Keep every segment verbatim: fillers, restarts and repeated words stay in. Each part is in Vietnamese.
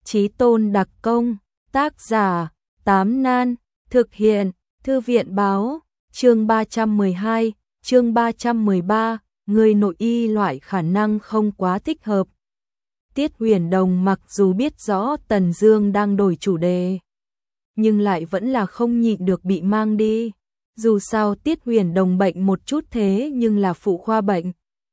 Chí tôn đặc công, tác giả, Tám Nan, thực hiện, Thư viện báo, chương ba trăm mười hai, chương ba trăm mười ba, người nội y loại khả năng không quá thích hợp. Tiết Huyền Đồng mặc dù biết rõ Tần Dương đang đổi chủ đề, nhưng lại vẫn là không nhịn được bị mang đi. Dù sao Tiết Huyền Đồng bệnh một chút thế nhưng là phụ khoa bệnh,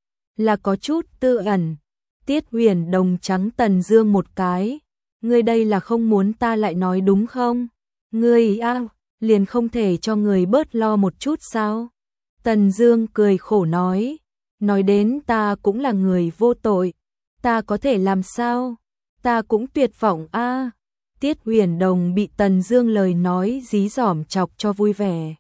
là có chút tư ẩn. Tiết Huyền Đồng trắng Tần Dương một cái, ngươi đây là không muốn ta lại nói đúng không? Ngươi a, liền không thể cho người bớt lo một chút sao? Tần Dương cười khổ nói, nói đến ta cũng là người vô tội, ta có thể làm sao? Ta cũng tuyệt vọng a. Tiết Huyền Đồng bị Tần Dương lời nói dí dỏm chọc cho vui vẻ.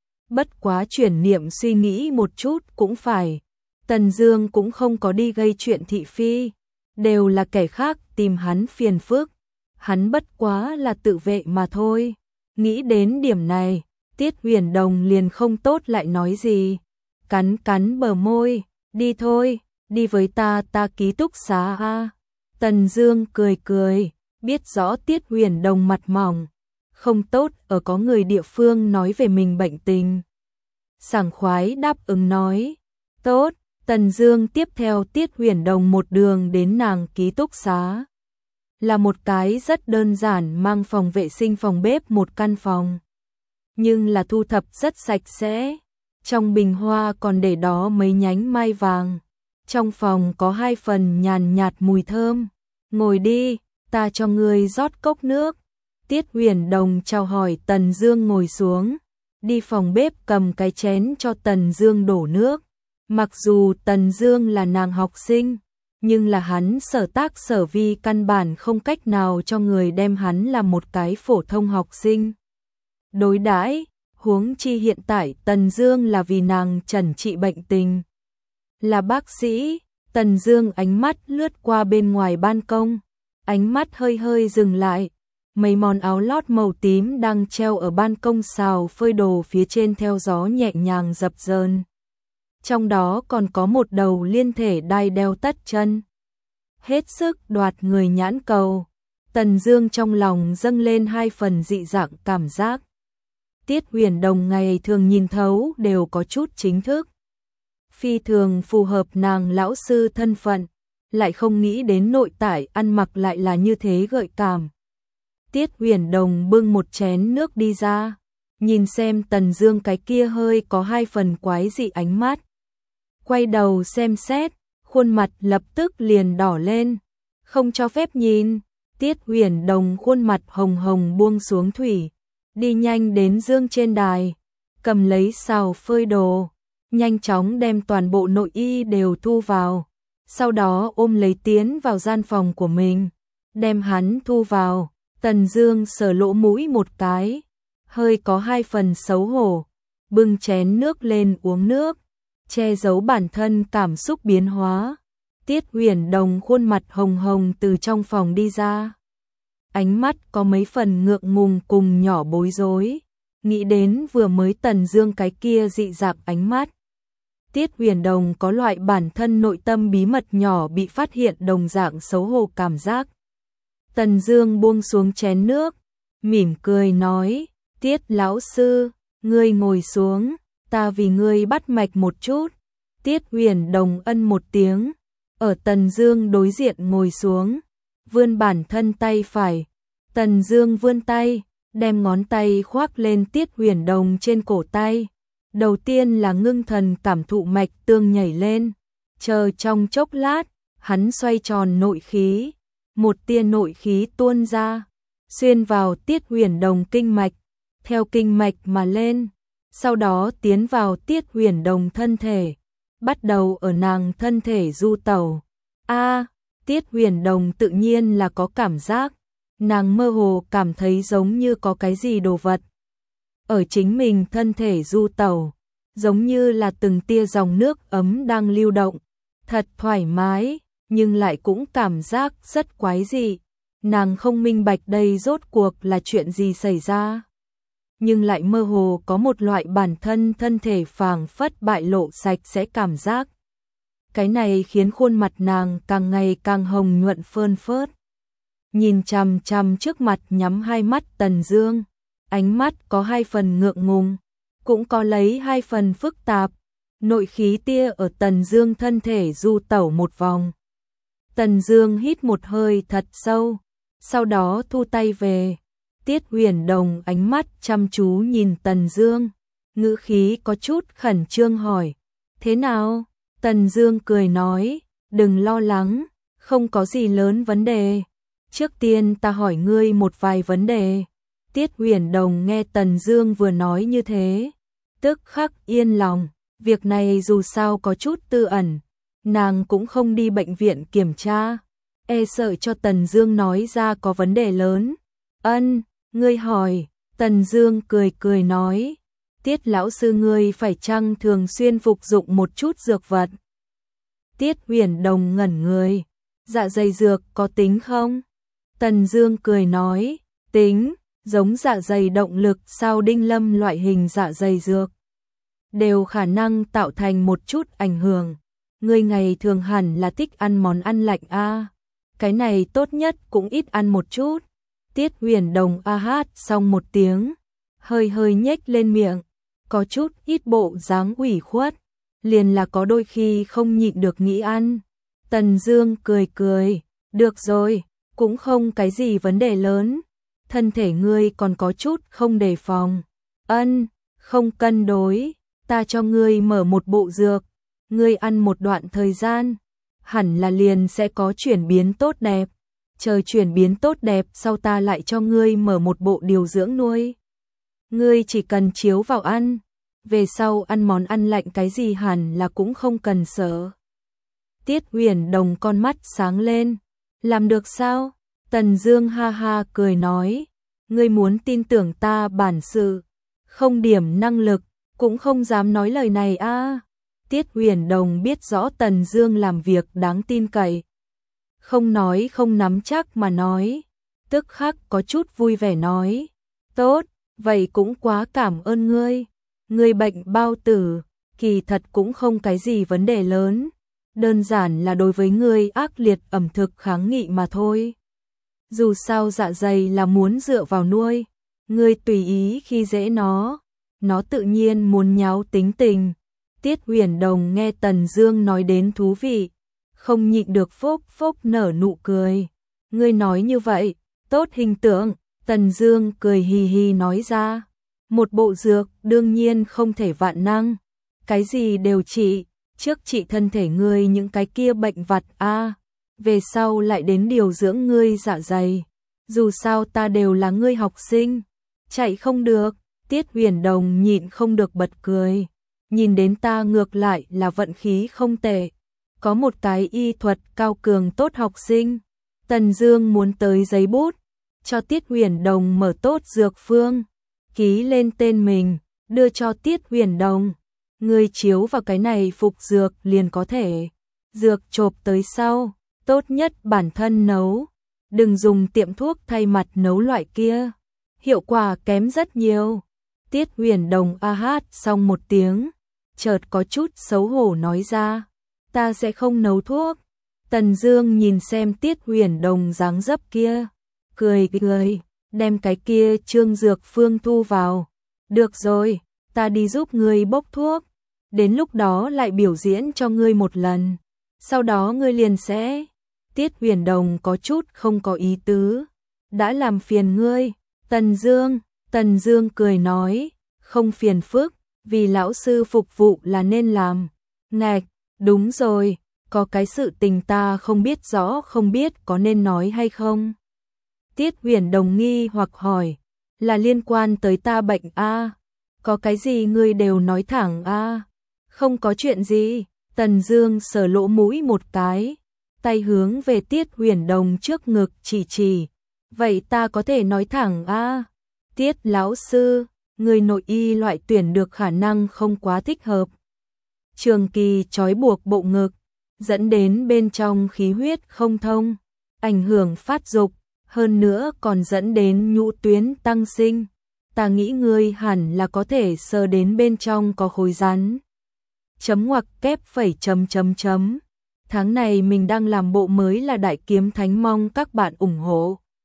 Bất quá chuyển niệm suy nghĩ một chút cũng phải, Tần Dương cũng không có đi gây chuyện thị phi, đều là kẻ khác tìm hắn phiền phức, hắn bất quá là tự vệ mà thôi. Nghĩ đến điểm này, Tiết Huyền Đồng liền không tốt lại nói gì, cắn cắn bờ môi, đi thôi, đi với ta, ta ký túc xá a. Tần Dương cười cười, biết rõ Tiết Huyền Đồng mặt mỏng, không tốt ở có người địa phương nói về mình bệnh tình. Sảng khoái đáp ứng nói, tốt. Tần Dương tiếp theo Tiết Huyền Đồng một đường đến nàng ký túc xá. Là một cái rất đơn giản, mang phòng vệ sinh, phòng bếp, một căn phòng. Nhưng là thu thập rất sạch sẽ. Trong bình hoa còn để đó mấy nhánh mai vàng. Trong phòng có hai phần nhàn nhạt mùi thơm. Ngồi đi, ta cho ngươi rót cốc nước. Tiết Huyền Đồng chào hỏi Tần Dương ngồi xuống. Đi phòng bếp cầm cái chén cho Tần Dương đổ nước. Mặc dù Tần Dương là nàng học sinh, nhưng là hắn sở tác sở vi căn bản không cách nào cho người đem hắn làm một cái phổ thông học sinh đối đãi, huống chi hiện tại Tần Dương là vì nàng chẩn trị bệnh tình. Là bác sĩ. Tần Dương ánh mắt lướt qua bên ngoài ban công, ánh mắt hơi hơi dừng lại, mấy món áo lót màu tím đang treo ở ban công xào phơi đồ phía trên theo gió nhẹ nhàng dập dờn. Trong đó còn có một đầu liên thể đai đeo tất chân, hết sức đoạt người nhãn cầu. Tần Dương trong lòng dâng lên hai phần dị dạng cảm giác. Tiết Huyền Đồng ngày thường nhìn thấu đều có chút chính thức, phi thường phù hợp nàng lão sư thân phận, lại không nghĩ đến nội tại ăn mặc lại là như thế gợi cảm. Tiết Huyền Đồng bưng một chén nước đi ra, nhìn xem Tần Dương cái kia hơi có hai phần quái dị ánh mắt. Quay đầu xem xét, khuôn mặt lập tức liền đỏ lên, không cho phép nhìn. Tiết Huyền Đồng khuôn mặt hồng hồng buông xuống thủy, đi nhanh đến Dương trên đài, cầm lấy xào phơi đồ, nhanh chóng đem toàn bộ nội y đều thu vào, sau đó ôm lấy tiến vào gian phòng của mình, đem hắn thu vào. Tần Dương sờ lỗ mũi một cái, hơi có hai phần xấu hổ, bưng chén nước lên uống nước, che giấu bản thân cảm xúc biến hóa. Tiết Huyền Đồng khuôn mặt hồng hồng từ trong phòng đi ra, ánh mắt có mấy phần ngượng ngùng cùng nhỏ bối rối, nghĩ đến vừa mới Tần Dương cái kia dị dạng ánh mắt. Tiết Huyền Đồng có loại bản thân nội tâm bí mật nhỏ bị phát hiện đồng dạng xấu hổ cảm giác. Tần Dương buông xuống chén nước, mỉm cười nói, Tiết lão sư, ngươi ngồi xuống, ta vì ngươi bắt mạch một chút. Tiết Huyền Đồng ân một tiếng, ở Tần Dương đối diện ngồi xuống, vươn bản thân tay phải. Tần Dương vươn tay, đem ngón tay khoác lên Tiết Huyền Đồng trên cổ tay. Đầu tiên là ngưng thần cảm thụ mạch tương nhảy lên, chờ trong chốc lát, hắn xoay tròn nội khí, một tia nội khí tuôn ra, xuyên vào Tiết Huyền Đồng kinh mạch, theo kinh mạch mà lên, sau đó tiến vào Tiết Huyền Đồng thân thể, bắt đầu ở nàng thân thể du tẩu. A, Tiết Huyền Đồng tự nhiên là có cảm giác, nàng mơ hồ cảm thấy giống như có cái gì đồ vật ở chính mình thân thể du tẩu, giống như là từng tia dòng nước ấm đang lưu động, thật thoải mái, nhưng lại cũng cảm giác rất quái dị. Nàng không minh bạch đây rốt cuộc là chuyện gì xảy ra, nhưng lại mơ hồ có một loại bản thân thân thể phảng phất bại lộ sạch sẽ cảm giác. Cái này khiến khuôn mặt nàng càng ngày càng hồng nhuận phơn phớt. nhìn chằm chằm trước mặt nhắm hai mắt Tần Dương, ánh mắt có hai phần ngượng ngùng, cũng có lấy hai phần phức tạp, nội khí tia ở Tần Dương thân thể du tẩu một vòng. Tần Dương hít một hơi thật sâu, sau đó thu tay về. Tiết Huyền Đồng ánh mắt chăm chú nhìn Tần Dương, ngữ khí có chút khẩn trương hỏi, thế nào? Tần Dương cười nói, đừng lo lắng, không có gì lớn vấn đề. Trước tiên ta hỏi ngươi một vài vấn đề. Tiết Huyền Đồng nghe Tần Dương vừa nói như thế, tức khắc yên lòng, việc này dù sao có chút tư ẩn, nàng cũng không đi bệnh viện kiểm tra, e sợ cho Tần Dương nói ra có vấn đề lớn. Ân, ngươi hỏi, Tần Dương cười cười nói, Tiết lão sư ngươi phải chăng thường xuyên phục dụng một chút dược vật? Tiết Huyền Đồng ngẩn người, dạ dày dược có tính không? Tần Dương cười nói, tính, giống dạ dày động lực sao đinh lâm loại hình dạ dày dược, đều khả năng tạo thành một chút ảnh hưởng. Ngươi ngày thường hẳn là thích ăn món ăn lạnh a, cái này tốt nhất cũng ít ăn một chút. Tiết Huyền Đồng a hát xong một tiếng, hơi hơi nhếch lên miệng, có chút ít bộ dáng ủy khuất, liền là có đôi khi không nhịn được nghĩ ăn. Tần Dương cười cười, được rồi, cũng không cái gì vấn đề lớn, thân thể ngươi còn có chút không đề phòng. Ân, không cân đối, ta cho ngươi mở một bộ dược, ngươi ăn một đoạn thời gian, hẳn là liền sẽ có chuyển biến tốt đẹp. Chờ chuyển biến tốt đẹp sau ta lại cho ngươi mở một bộ điều dưỡng nuôi. Ngươi chỉ cần chiếu vào ăn, về sau ăn món ăn lạnh cái gì hẳn là cũng không cần sợ. Tiết Huyền Đồng con mắt sáng lên, làm được sao? Tần Dương ha ha cười nói, ngươi muốn tin tưởng ta bản sự, không điểm năng lực, cũng không dám nói lời này a. À. Tiết Huyền Đồng biết rõ Tần Dương làm việc đáng tin cậy, không nói không nắm chắc mà nói, tức khắc có chút vui vẻ nói, tốt, vậy cũng quá cảm ơn ngươi. Ngươi bệnh bao tử, kỳ thật cũng không cái gì vấn đề lớn, đơn giản là đối với ngươi ác liệt ẩm thực kháng nghị mà thôi. Dù sao dạ dày là muốn dựa vào nuôi, ngươi tùy ý khi dễ nó, nó tự nhiên muốn nháo tính tình. Tiết Huyền Đồng nghe Tần Dương nói đến thú vị, không nhịn được phốc phốc nở nụ cười. Ngươi nói như vậy, tốt hình tượng. Tần Dương cười hì hì nói ra, một bộ dược đương nhiên không thể vạn năng, cái gì đều trị, trước trị thân thể ngươi những cái kia bệnh vặt a, à, về sau lại đến điều dưỡng ngươi dạ dày. Dù sao ta đều là ngươi học sinh, chạy không được. Tiết Huyền Đồng nhịn không được bật cười, nhìn đến ta ngược lại là vận khí không tệ, có một cái y thuật cao cường tốt học sinh. Tần Dương muốn tới giấy bút, cho Tiết Huyền Đồng mở tốt dược phương, ký lên tên mình, đưa cho Tiết Huyền Đồng. Ngươi chiếu vào cái này phục dược liền có thể. Dược chộp tới sau, tốt nhất bản thân nấu, đừng dùng tiệm thuốc thay mặt nấu loại kia, hiệu quả kém rất nhiều. Tiết Huyền Đồng a hát xong một tiếng, chợt có chút xấu hổ nói ra, ta sẽ không nấu thuốc. Tần Dương nhìn xem Tiết Huyền Đồng dáng dấp kia, cười cười, đem cái kia trương dược phương thu vào. Được rồi, ta đi giúp ngươi bốc thuốc, đến lúc đó lại biểu diễn cho ngươi một lần, sau đó ngươi liền sẽ. Tiết Huyền Đồng có chút không có ý tứ, đã làm phiền ngươi. Tần Dương, Tần Dương cười nói, không phiền phức, vì lão sư phục vụ là nên làm. Ngạch, đúng rồi, có cái sự tình ta không biết rõ, không biết có nên nói hay không. Tiết Huyền Đồng nghi hoặc hỏi, là liên quan tới ta bệnh a? À? Có cái gì ngươi đều nói thẳng a? À? Không có chuyện gì. Tần Dương sờ lỗ mũi một cái, tay hướng về Tiết Huyền Đồng trước ngực chỉ chỉ, vậy ta có thể nói thẳng a? À? Tiết lão sư, người nội y loại tuyển được khả năng không quá thích hợp. Trường kỳ trói buộc bộ ngực, dẫn đến bên trong khí huyết không thông, ảnh hưởng phát dục, hơn nữa còn dẫn đến nhũ tuyến tăng sinh. Ta nghĩ ngươi hẳn là có thể sờ đến bên trong có khối rắn. Chấm ngoặc kép phẩy chấm chấm chấm. Tháng này mình đang làm bộ mới là Đại Kiếm Thánh, mong các bạn ủng hộ.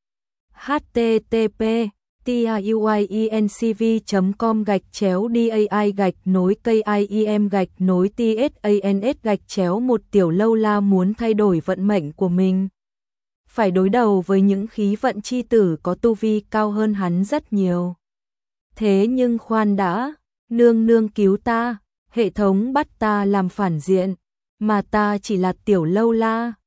http tiuiencv chấm com gạch chéo dai gạch nối kim gạch nối tsans gạch chéo một Tiểu Lâu La muốn thay đổi vận mệnh của mình. Phải đối đầu với những khí vận chi tử có tu vi cao hơn hắn rất nhiều. Thế nhưng khoan đã, nương nương cứu ta, hệ thống bắt ta làm phản diện, mà ta chỉ là Tiểu Lâu La.